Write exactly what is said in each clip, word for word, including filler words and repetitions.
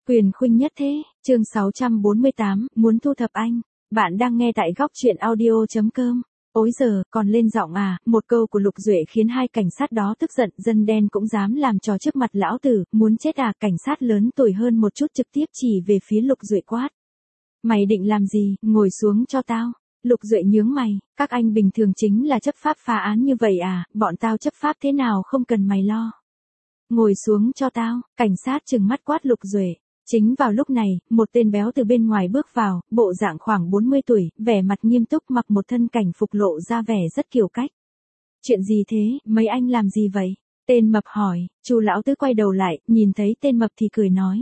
Quyền khuynh nhất thế, chương sáu trăm bốn mươi tám, muốn thu thập anh. Bạn đang nghe tại góc truyện audio.com. Ối giờ, còn lên giọng à, một câu của Lục Duệ khiến hai cảnh sát đó tức giận, dân đen cũng dám làm trò trước mặt lão tử, muốn chết à, cảnh sát lớn tuổi hơn một chút trực tiếp chỉ về phía Lục Duệ quát. Mày định làm gì, ngồi xuống cho tao. Lục Duệ nhướng mày, các anh bình thường chính là chấp pháp phá án như vậy à, bọn tao chấp pháp thế nào không cần mày lo. Ngồi xuống cho tao, cảnh sát trừng mắt quát Lục Duệ. Chính vào lúc này, một tên béo từ bên ngoài bước vào, bộ dạng khoảng bốn mươi tuổi, vẻ mặt nghiêm túc mặc một thân cảnh phục lộ ra vẻ rất kiểu cách. Chuyện gì thế, mấy anh làm gì vậy? Tên mập hỏi, Chu lão tứ quay đầu lại, nhìn thấy tên mập thì cười nói.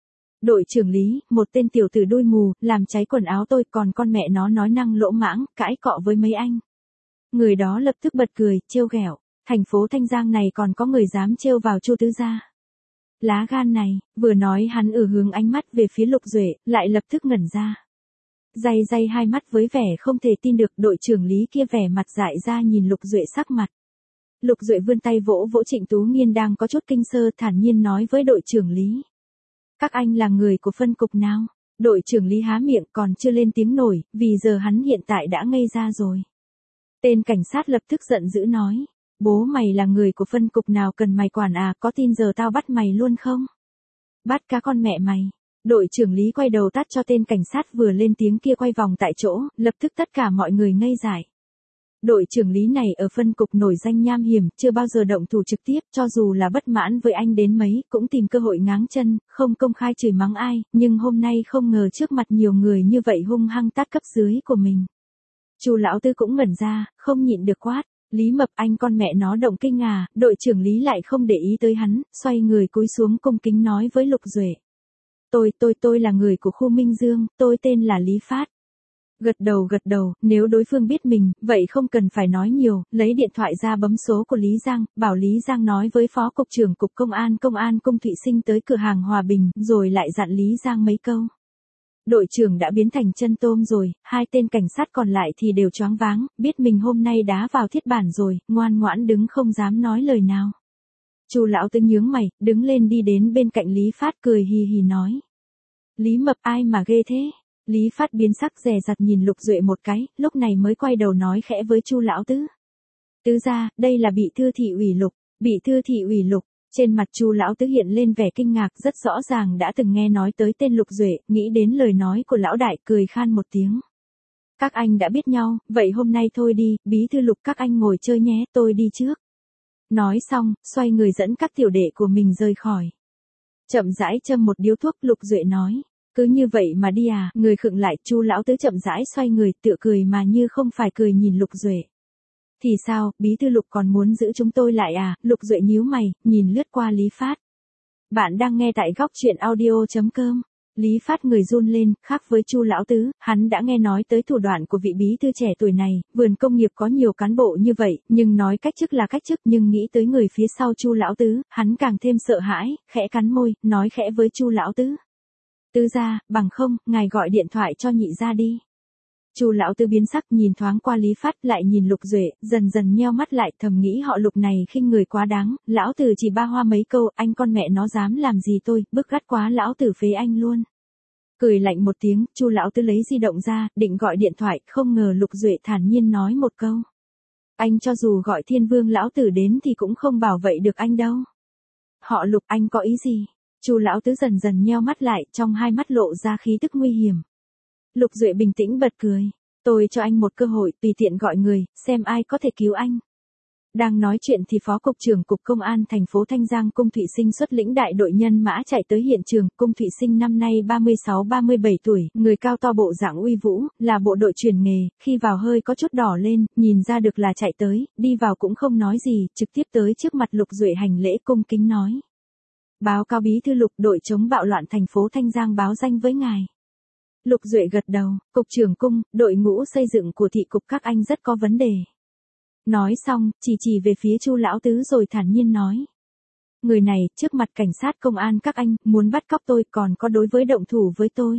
Đội trưởng Lý, một tên tiểu tử đuôi mù, làm cháy quần áo tôi còn con mẹ nó nói năng lỗ mãng, cãi cọ với mấy anh. Người đó lập tức bật cười, trêu ghẹo, thành phố Thanh Giang này còn có người dám trêu vào Chu tứ gia. Lá gan này, vừa nói hắn ở hướng ánh mắt về phía Lục Duệ, lại lập tức ngẩn ra. Day day hai mắt với vẻ không thể tin được, đội trưởng Lý kia vẻ mặt dại ra nhìn Lục Duệ sắc mặt. Lục Duệ vươn tay vỗ vỗ Trịnh Tú Nghiên đang có chút kinh sơ, thản nhiên nói với đội trưởng Lý. Các anh là người của phân cục nào? Đội trưởng Lý há miệng còn chưa lên tiếng nổi, vì giờ hắn hiện tại đã ngây ra rồi. Tên cảnh sát lập tức giận dữ nói. Bố mày là người của phân cục nào cần mày quản à, có tin giờ tao bắt mày luôn không? Bắt cá con mẹ mày. Đội trưởng Lý quay đầu tát cho tên cảnh sát vừa lên tiếng kia quay vòng tại chỗ, lập tức tất cả mọi người ngây dại. Đội trưởng Lý này ở phân cục nổi danh nham hiểm, chưa bao giờ động thủ trực tiếp, cho dù là bất mãn với anh đến mấy, cũng tìm cơ hội ngáng chân, không công khai chửi mắng ai, nhưng hôm nay không ngờ trước mặt nhiều người như vậy hung hăng tát cấp dưới của mình. Chu lão tư cũng ngẩn ra, không nhịn được quát. Lý Mập, anh con mẹ nó động kinh à, đội trưởng Lý lại không để ý tới hắn, xoay người cúi xuống cung kính nói với Lục Duệ. Tôi, tôi, tôi là người của khu Minh Dương, tôi tên là Lý Phát. Gật đầu gật đầu, nếu đối phương biết mình, vậy không cần phải nói nhiều, lấy điện thoại ra bấm số của Lý Giang, bảo Lý Giang nói với Phó Cục trưởng Cục Công an Công an Cung Thụy Sinh tới cửa hàng Hòa Bình, rồi lại dặn Lý Giang mấy câu. Đội trưởng đã biến thành chân tôm rồi, hai tên cảnh sát còn lại thì đều choáng váng, biết mình hôm nay đá vào thiết bản rồi, ngoan ngoãn đứng không dám nói lời nào. Chu lão tứ nhướng mày, đứng lên đi đến bên cạnh Lý Phát cười hì hì nói. Lý Mập ai mà ghê thế? Lý Phát biến sắc dè dặt nhìn Lục Duệ một cái, lúc này mới quay đầu nói khẽ với Chu lão tứ. Tứ gia, đây là bị thư thị ủy Lục, bị thư thị ủy Lục. Trên mặt Chu lão tứ hiện lên vẻ kinh ngạc, rất rõ ràng đã từng nghe nói tới tên Lục Duệ, nghĩ đến lời nói của lão đại, cười khan một tiếng. Các anh đã biết nhau, vậy hôm nay thôi đi, bí thư Lục các anh ngồi chơi nhé, tôi đi trước. Nói xong, xoay người dẫn các tiểu đệ của mình rời khỏi. Chậm rãi châm một điếu thuốc, Lục Duệ nói, cứ như vậy mà đi à, người khựng lại, Chu lão tứ chậm rãi xoay người, tựa cười mà như không phải cười nhìn Lục Duệ. Thì sao, bí thư Lục còn muốn giữ chúng tôi lại à, Lục Duệ nhíu mày, nhìn lướt qua Lý Phát. Bạn đang nghe tại góc truyện audio.com. Lý Phát người run lên, khác với Chu lão tứ, hắn đã nghe nói tới thủ đoạn của vị bí thư trẻ tuổi này, vườn công nghiệp có nhiều cán bộ như vậy, nhưng nói cách chức là cách chức, nhưng nghĩ tới người phía sau Chu lão tứ, hắn càng thêm sợ hãi, khẽ cắn môi, nói khẽ với Chu lão tứ. Tứ gia, bằng không, ngài gọi điện thoại cho nhị gia đi. Chu lão tứ biến sắc nhìn thoáng qua Lý Phát lại nhìn Lục Duệ, dần dần nheo mắt lại thầm nghĩ họ Lục này khinh người quá đáng, lão tử chỉ ba hoa mấy câu, anh con mẹ nó dám làm gì tôi, bức gắt quá lão tử phế anh luôn. Cười lạnh một tiếng, Chu lão tứ lấy di động ra, định gọi điện thoại, không ngờ Lục Duệ thản nhiên nói một câu. Anh cho dù gọi Thiên Vương lão tử đến thì cũng không bảo vệ được anh đâu. Họ Lục anh có ý gì? Chu lão tứ dần dần nheo mắt lại, trong hai mắt lộ ra khí tức nguy hiểm. Lục Duệ bình tĩnh bật cười. Tôi cho anh một cơ hội, tùy tiện gọi người, xem ai có thể cứu anh. Đang nói chuyện thì Phó Cục trưởng Cục Công an thành phố Thanh Giang Cung Thụy Sinh xuất lĩnh đại đội nhân mã chạy tới hiện trường. Cung Thụy Sinh năm nay ba mươi sáu ba mươi bảy tuổi, người cao to bộ dạng uy vũ, là bộ đội truyền nghề, khi vào hơi có chút đỏ lên, nhìn ra được là chạy tới, đi vào cũng không nói gì, trực tiếp tới trước mặt Lục Duệ hành lễ cung kính nói. Báo cáo bí thư Lục, đội chống bạo loạn thành phố Thanh Giang báo danh với ngài. Lục Duệ gật đầu, Cục trưởng Cung, đội ngũ xây dựng của thị cục các anh rất có vấn đề. Nói xong, chỉ chỉ về phía Chu lão tứ rồi thản nhiên nói. Người này, trước mặt cảnh sát công an các anh, muốn bắt cóc tôi còn có đối với động thủ với tôi.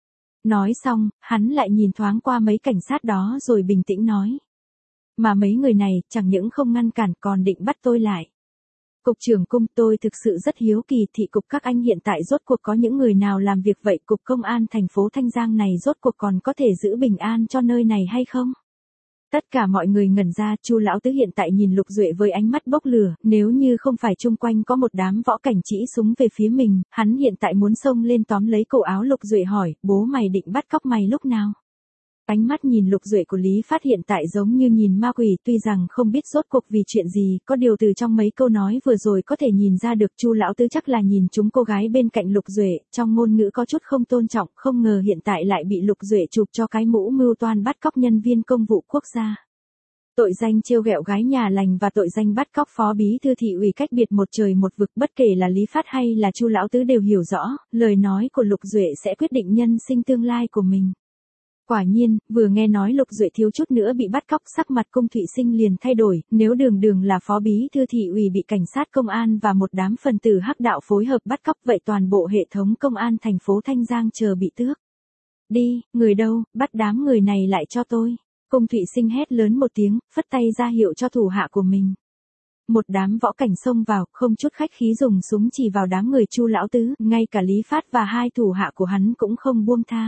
Nói xong, hắn lại nhìn thoáng qua mấy cảnh sát đó rồi bình tĩnh nói. Mà mấy người này, chẳng những không ngăn cản còn định bắt tôi lại. Cục trưởng cung, tôi thực sự rất hiếu kỳ, thị cục các anh hiện tại rốt cuộc có những người nào làm việc vậy, cục công an thành phố Thanh Giang này rốt cuộc còn có thể giữ bình an cho nơi này hay không? Tất cả mọi người ngẩn ra, Chu lão tứ hiện tại nhìn Lục Duệ với ánh mắt bốc lửa, nếu như không phải chung quanh có một đám võ cảnh chỉ súng về phía mình, hắn hiện tại muốn xông lên tóm lấy cổ áo Lục Duệ hỏi, bố mày định bắt cóc mày lúc nào? Ánh mắt nhìn Lục Duệ của Lý Phát hiện tại giống như nhìn ma quỷ, tuy rằng không biết rốt cuộc vì chuyện gì, có điều từ trong mấy câu nói vừa rồi có thể nhìn ra được Chu lão tứ chắc là nhìn chúng cô gái bên cạnh Lục Duệ, trong ngôn ngữ có chút không tôn trọng, không ngờ hiện tại lại bị Lục Duệ chụp cho cái mũ mưu toan bắt cóc nhân viên công vụ quốc gia. Tội danh trêu ghẹo gái nhà lành và tội danh bắt cóc phó bí thư thị ủy cách biệt một trời một vực, bất kể là Lý Phát hay là Chu lão tứ đều hiểu rõ, lời nói của Lục Duệ sẽ quyết định nhân sinh tương lai của mình. Quả nhiên, vừa nghe nói Lục Duệ thiếu chút nữa bị bắt cóc, sắc mặt Cung Thụy Sinh liền thay đổi, nếu đường đường là phó bí thư thị ủy bị cảnh sát công an và một đám phần tử hắc đạo phối hợp bắt cóc, vậy toàn bộ hệ thống công an thành phố Thanh Giang chờ bị tước. Đi, người đâu, bắt đám người này lại cho tôi. Cung Thụy Sinh hét lớn một tiếng, phất tay ra hiệu cho thủ hạ của mình. Một đám võ cảnh xông vào, không chút khách khí dùng súng chỉ vào đám người Chu lão tứ, ngay cả Lý Phát và hai thủ hạ của hắn cũng không buông tha.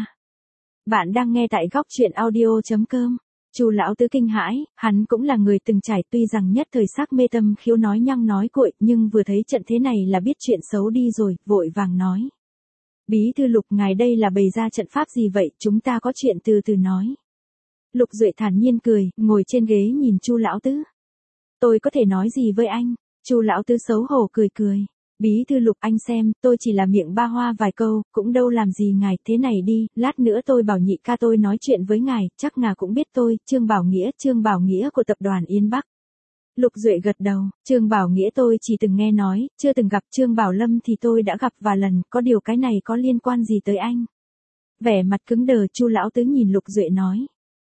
Bạn đang nghe tại góc truyện audio chấm com. Chu lão tứ kinh hãi, hắn cũng là người từng trải, tuy rằng nhất thời sắc mê tâm khiếu nói nhăng nói cuội, nhưng vừa thấy trận thế này là biết chuyện xấu đi rồi, vội vàng nói. Bí thư Lục, ngài đây là bày ra trận pháp gì vậy, chúng ta có chuyện từ từ nói. Lục Duệ thản nhiên cười, ngồi trên ghế nhìn Chu lão tứ. Tôi có thể nói gì với anh? Chu lão tứ xấu hổ cười cười. Bí thư Lục, anh xem, tôi chỉ là miệng ba hoa vài câu, cũng đâu làm gì ngài, thế này đi, lát nữa tôi bảo nhị ca tôi nói chuyện với ngài, chắc ngài cũng biết tôi, Trương Bảo Nghĩa, Trương Bảo Nghĩa của tập đoàn Yên Bắc. Lục Duệ gật đầu, Trương Bảo Nghĩa tôi chỉ từng nghe nói, chưa từng gặp, Trương Bảo Lâm thì tôi đã gặp vài lần, có điều cái này có liên quan gì tới anh? Vẻ mặt cứng đờ, Chu lão tứ nhìn Lục Duệ nói.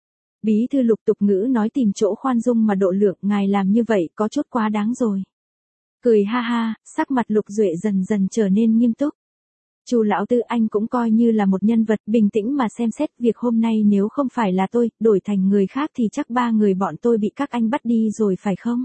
Bí thư Lục, tục ngữ nói tìm chỗ khoan dung mà độ lượng, ngài làm như vậy có chút quá đáng rồi. Cười ha ha, sắc mặt Lục Duệ dần dần trở nên nghiêm túc. Chu lão tứ, anh cũng coi như là một nhân vật, bình tĩnh mà xem xét, việc hôm nay nếu không phải là tôi, đổi thành người khác thì chắc ba người bọn tôi bị các anh bắt đi rồi phải không?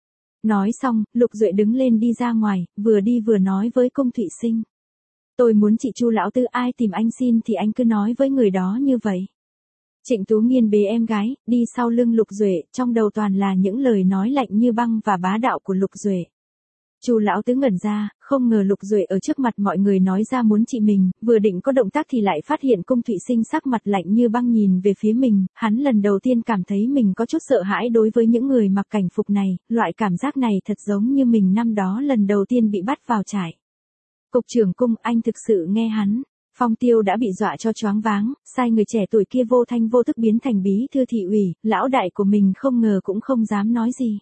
Nói xong, Lục Duệ đứng lên đi ra ngoài, vừa đi vừa nói với Cung Thụy Sinh. Tôi muốn chị Chu lão tứ, ai tìm anh xin thì anh cứ nói với người đó như vậy. Trịnh Tú Nghiên bế em gái, đi sau lưng Lục Duệ, trong đầu toàn là những lời nói lạnh như băng và bá đạo của Lục Duệ. Chu lão tứ ngẩn ra, không ngờ Lục Duệ ở trước mặt mọi người nói ra muốn trị mình, vừa định có động tác thì lại phát hiện Cung Thụy Sinh sắc mặt lạnh như băng nhìn về phía mình, hắn lần đầu tiên cảm thấy mình có chút sợ hãi đối với những người mặc cảnh phục này, loại cảm giác này thật giống như mình năm đó lần đầu tiên bị bắt vào trại. Cục trưởng Cung, anh thực sự nghe hắn. Phong Tiêu đã bị dọa cho choáng váng, sai người trẻ tuổi kia vô thanh vô thức biến thành bí thư thị ủy, lão đại của mình không ngờ cũng không dám nói gì.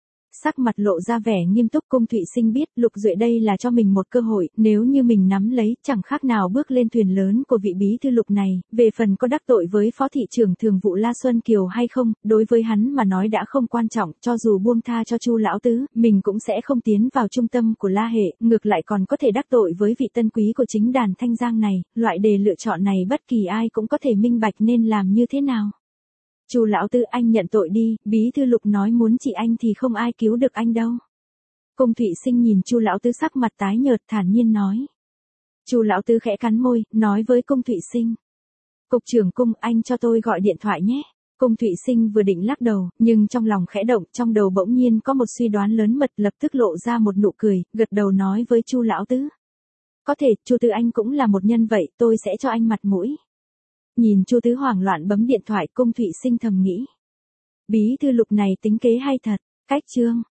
Sắc mặt lộ ra vẻ nghiêm túc, Cung Thụy Sinh biết Lục Duệ đây là cho mình một cơ hội, nếu như mình nắm lấy, chẳng khác nào bước lên thuyền lớn của vị bí thư Lục này, về phần có đắc tội với phó thị trưởng thường vụ La Xuân Kiều hay không, đối với hắn mà nói đã không quan trọng, cho dù buông tha cho Chu lão tứ, mình cũng sẽ không tiến vào trung tâm của La hệ, ngược lại còn có thể đắc tội với vị tân quý của chính đàn Thanh Giang này, loại đề lựa chọn này bất kỳ ai cũng có thể minh bạch nên làm như thế nào. Chu lão tứ, anh nhận tội đi, bí thư Lục nói muốn trị anh thì không ai cứu được anh đâu. Cung Thụy Sinh nhìn Chu lão tứ sắc mặt tái nhợt thản nhiên nói. Chu lão tứ khẽ cắn môi, nói với Cung Thụy Sinh. Cục trưởng Cung, anh cho tôi gọi điện thoại nhé. Cung Thụy Sinh vừa định lắc đầu, nhưng trong lòng khẽ động, trong đầu bỗng nhiên có một suy đoán lớn mật, lập tức lộ ra một nụ cười, gật đầu nói với Chu lão tứ. Có thể, Chu tứ anh cũng là một nhân vậy, tôi sẽ cho anh mặt mũi. Nhìn Chu tứ hoảng loạn bấm điện thoại, Cung Thụy Sinh thầm nghĩ. Bí thư Lục này tính kế hay thật, cách chương.